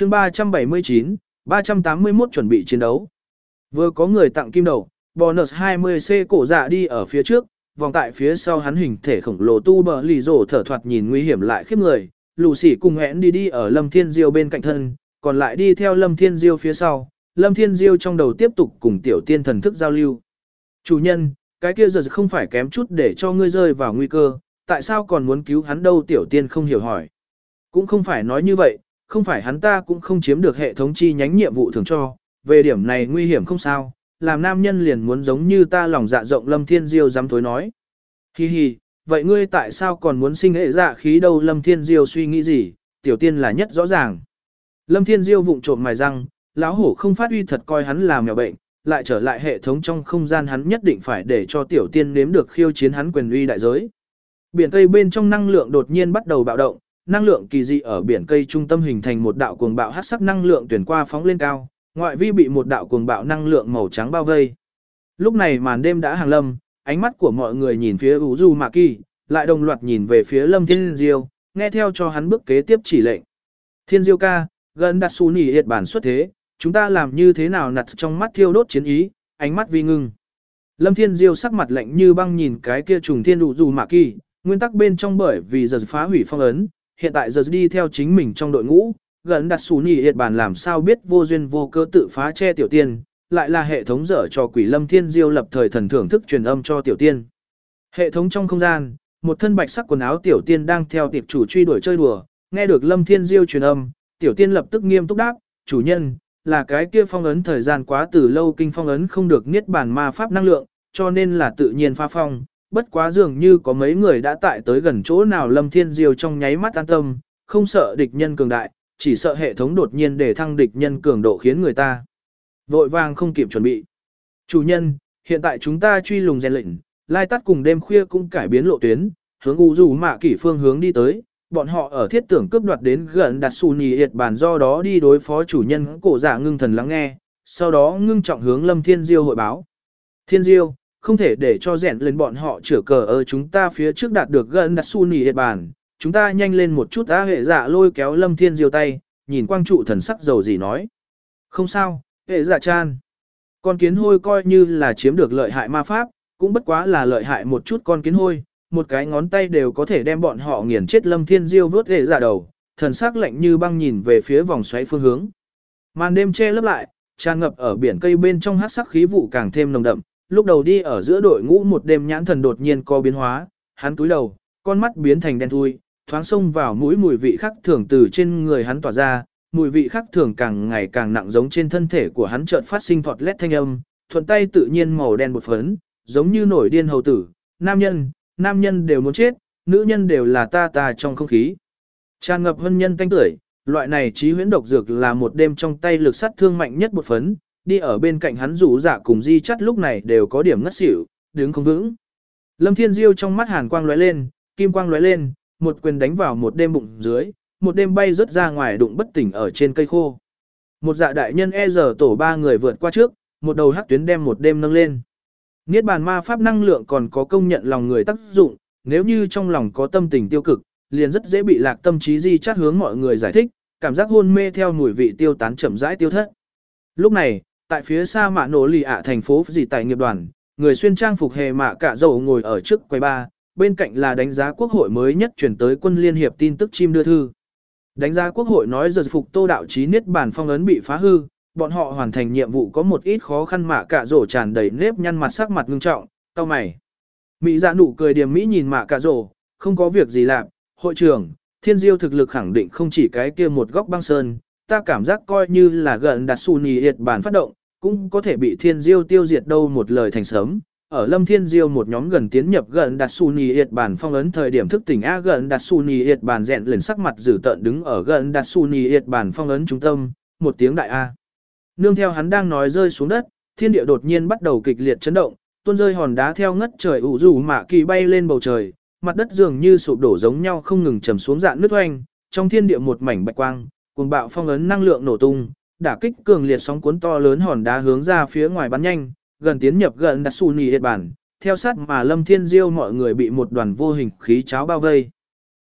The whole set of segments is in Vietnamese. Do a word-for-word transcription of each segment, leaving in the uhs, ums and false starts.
chương ba trăm bảy mươi chín, ba trăm tám mươi mốt chuẩn bị chiến đấu. Vừa có người tặng kim đầu, bonus hai mươi C cổ dạ đi ở phía trước, vòng tại phía sau hắn hình thể khổng lồ tu bờ lì rổ thở thoạt nhìn nguy hiểm lại khiếp người, lù xỉ cùng hẹn đi đi ở Lâm Thiên Diêu bên cạnh thân, còn lại đi theo Lâm Thiên Diêu phía sau, Lâm Thiên Diêu trong đầu tiếp tục cùng tiểu tiên thần thức giao lưu. Chủ nhân, cái kia giờ không phải kém chút để cho ngươi rơi vào nguy cơ, tại sao còn muốn cứu hắn đâu? Tiểu tiên không hiểu hỏi. Cũng không phải nói như vậy, không phải hắn ta cũng không chiếm được hệ thống chi nhánh nhiệm vụ thường cho, về điểm này nguy hiểm không sao, làm nam nhân liền muốn giống như ta lòng dạ rộng. Lâm Thiên Diêu dám thối nói. Hi hi, vậy ngươi tại sao còn muốn sinh hệ dạ khí đâu? Lâm Thiên Diêu suy nghĩ gì, tiểu tiên là nhất rõ ràng. Lâm Thiên Diêu vụng trộm mài răng, lão hổ không phát uy thật coi hắn là mèo bệnh, lại trở lại hệ thống trong không gian hắn nhất định phải để cho tiểu tiên nếm được khiêu chiến hắn quyền uy đại giới. Biển cây bên trong năng lượng đột nhiên bắt đầu bạo động, năng lượng kỳ dị ở biển cây trung tâm hình thành một đạo cuồng bạo hắc sắc năng lượng tuyển qua phóng lên cao, ngoại vi bị một đạo cuồng bạo năng lượng màu trắng bao vây. Lúc này màn đêm đã hàng lâm, ánh mắt của mọi người nhìn phía Uzumaki, lại đồng loạt nhìn về phía Lâm Thiên Diêu, nghe theo cho hắn bước kế tiếp chỉ lệnh. Thiên Diêu ca, gần đặt su nỉ hiệt bản xuất thế, chúng ta làm như thế nào? Nặt trong mắt thiêu đốt chiến ý, ánh mắt vi ngưng. Lâm Thiên Diêu sắc mặt lạnh như băng nhìn cái kia trùng thiên Uzumaki, nguyên tắc bên trong bởi vì giờ phá hủy phong ấn, hiện tại giờ đi theo chính mình trong đội ngũ, gần đặt su nỉ hiệt bản làm sao biết vô duyên vô cớ tự phá che tiểu tiên, lại là hệ thống dở cho quỷ. Lâm Thiên Diêu lập thời thần thưởng thức truyền âm cho tiểu tiên. Hệ thống trong không gian, một thân bạch sắc quần áo tiểu tiên đang theo tiệp chủ truy đuổi chơi đùa, nghe được Lâm Thiên Diêu truyền âm, tiểu tiên lập tức nghiêm túc đáp, chủ nhân, là cái kia phong ấn thời gian quá từ lâu, kinh phong ấn không được niết bàn ma pháp năng lượng, cho nên là tự nhiên phá phong, bất quá dường như có mấy người đã tại tới gần chỗ nào. Lâm Thiên Diêu trong nháy mắt an tâm, không sợ địch nhân cường đại, chỉ sợ hệ thống đột nhiên để thăng địch nhân cường độ khiến người ta vội vàng không kịp chuẩn bị. Chủ nhân, hiện tại chúng ta truy lùng rèn lệnh, lai tắt cùng đêm khuya cũng cải biến lộ tuyến, hướng u dù mạ kỷ phương hướng đi tới, bọn họ ở thiết tưởng cướp đoạt đến gần đặt xù nì hiệt bản, do đó đi đối phó chủ nhân. Cổ dạ ngưng thần lắng nghe, sau đó ngưng trọng hướng Lâm Thiên Diêu hội báo. Thiên Diêu, không thể để cho rèn lên bọn họ chữa cờ ở chúng ta phía trước đạt được gần đặt xù nì hiệt bản, chúng ta nhanh lên một chút. Á hệ dạ lôi kéo Lâm Thiên Diêu tay, nhìn quang trụ thần sắc dầu gì nói. Không sao, hệ dạ chan. Con kiến hôi coi như là chiếm được lợi hại ma pháp, cũng bất quá là lợi hại một chút con kiến hôi, một cái ngón tay đều có thể đem bọn họ nghiền chết. Lâm Thiên Diêu vớt hệ dạ đầu, thần sắc lạnh như băng nhìn về phía vòng xoáy phương hướng. Màn đêm che lấp lại, tràn ngập ở biển cây bên trong hắc sắc khí vụ càng thêm nồng đậm. Lúc đầu đi ở giữa đội ngũ một đêm nhãn thần đột nhiên có biến hóa, hắn cúi đầu, con mắt biến thành đen thui, thoáng xông vào mũi mùi vị khác thường từ trên người hắn tỏa ra, mùi vị khác thường càng ngày càng nặng, giống trên thân thể của hắn chợt phát sinh thọt lét thanh âm, thuận tay tự nhiên màu đen bột phấn, giống như nổi điên hầu tử, nam nhân, nam nhân đều muốn chết, nữ nhân đều là ta ta. Trong không khí tràn ngập hân nhân tanh tưởi, loại này trí huyễn độc dược là một đêm trong tay lực sát thương mạnh nhất bột phấn. Đi ở bên cạnh hắn rủ dạ cùng di chắt lúc này đều có điểm ngất xỉu, đứng không vững. Lâm Thiên Diêu trong mắt hàn quang lóe lên, kim quang lóe lên, một quyền đánh vào một đêm bụng dưới, một đêm bay rớt ra ngoài đụng bất tỉnh ở trên cây khô. Một dạ đại nhân e giờ tổ ba người vượt qua trước, một đầu hắc tuyến đem một đêm nâng lên. Niết bàn ma pháp năng lượng còn có công nhận lòng người tác dụng, nếu như trong lòng có tâm tình tiêu cực, liền rất dễ bị lạc tâm trí. Di chắt hướng mọi người giải thích, cảm giác hôn mê theo mùi vị tiêu tán chậm rãi tiêu thất. Lúc này, tại phía xa mạ nổ lì ạ thành phố dị tài nghiệp đoàn, người xuyên trang phục hề mạ cả dầu ngồi ở trước quầy ba, bên cạnh là đánh giá quốc hội mới nhất chuyển tới quân liên hiệp tin tức chim đưa thư. Đánh giá quốc hội nói giờ phục tô đạo chí niết bàn phong ấn bị phá hư, bọn họ hoàn thành nhiệm vụ có một ít khó khăn. Mạ cả rổ tràn đầy nếp nhăn mặt, sắc mặt ngưng trọng, cau mày. Mỹ dạ nụ cười điềm mỹ nhìn mạ cả rổ, không có việc gì làm, hội trưởng, Thiên Diêu thực lực khẳng định không chỉ cái kia một góc băng sơn, ta cảm giác coi như là gần đặt xù nì hiệt bản phát động, cũng có thể bị Thiên Diêu tiêu diệt đâu. Một lời thành sớm. Ở Lâm Thiên Diêu một nhóm gần tiến nhập gần đặt xù nì hiệt bản phong ấn thời điểm thức tỉnh. A gần đặt xù nì hiệt bản rèn lên sắc mặt dữ tợn đứng ở gần đặt xù nì hiệt bản phong ấn trung tâm, một tiếng đại A. Nương theo hắn đang nói rơi xuống đất, thiên địa đột nhiên bắt đầu kịch liệt chấn động, tuôn rơi hòn đá theo ngất trời ủ rủ mạ kỳ bay lên bầu trời, mặt đất dường như sụp đổ giống nhau không ngừng trầm xuống dạn nứt oanh, trong thiên địa một mảnh bạch quang, cuồng bạo phong ấn năng lượng nổ tung, đả kích cường liệt sóng cuốn to lớn hòn đá hướng ra phía ngoài bắn nhanh, gần tiến nhập gần đặt xù nì hiệt bản, theo sát mà Lâm Thiên Diêu mọi người bị một đoàn vô hình khí cháo bao vây.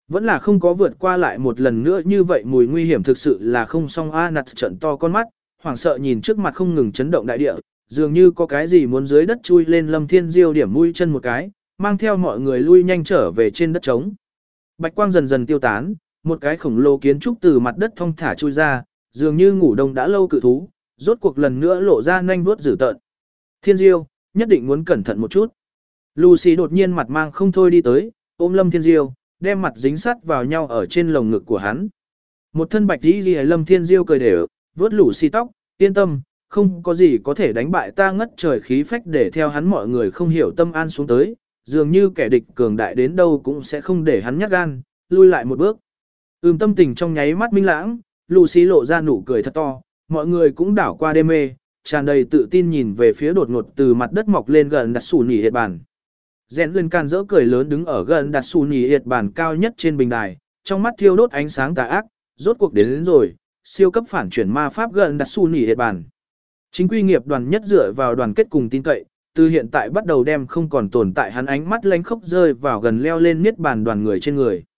Vẫn là không có vượt qua lại một lần nữa như vậy mùi nguy hiểm thực sự là không xong. A Nặt trận to con mắt, hoảng sợ nhìn trước mặt không ngừng chấn động đại địa, dường như có cái gì muốn dưới đất chui lên. Lâm Thiên Diêu điểm mũi chân một cái, mang theo mọi người lui nhanh trở về trên đất trống. Bạch quang dần dần tiêu tán, một cái khổng lồ kiến trúc từ mặt đất thong thả chui ra, dường như ngủ đông đã lâu cự thú, rốt cuộc lần nữa lộ ra nanh vuốt dữ tợn. Thiên Diêu, nhất định muốn cẩn thận một chút. Lucy đột nhiên mặt mang không thôi đi tới, ôm Lâm Thiên Diêu, đem mặt dính sát vào nhau ở trên lồng ngực của hắn. Một thân bạch y liễu Lâm Thiên Diêu cười đều, vuốt Lucy tóc, yên tâm, không có gì có thể đánh bại ta. Ngất trời khí phách để theo hắn mọi người không hiểu tâm an xuống tới, dường như kẻ địch cường đại đến đâu cũng sẽ không để hắn nhát gan, lui lại một bước. Ừm, tâm tình trong nháy mắt minh lãng, Lucy lộ ra nụ cười thật to, mọi người cũng đảo qua đê mê, tràn đầy tự tin nhìn về phía đột ngột từ mặt đất mọc lên gần đặt sủ nỉ hiệt bàn. Rèn lên can dỡ cười lớn đứng ở gần đặt sủ nỉ hiệt bàn cao nhất trên bình đài, trong mắt thiêu đốt ánh sáng tà ác, rốt cuộc đến, đến rồi, siêu cấp phản chuyển ma pháp gần đặt sủ nỉ hiệt bàn. Chính quy nghiệp đoàn nhất dựa vào đoàn kết cùng tin cậy, từ hiện tại bắt đầu đem không còn tồn tại hắn ánh mắt lánh khốc rơi vào gần leo lên niết bàn đoàn người trên người.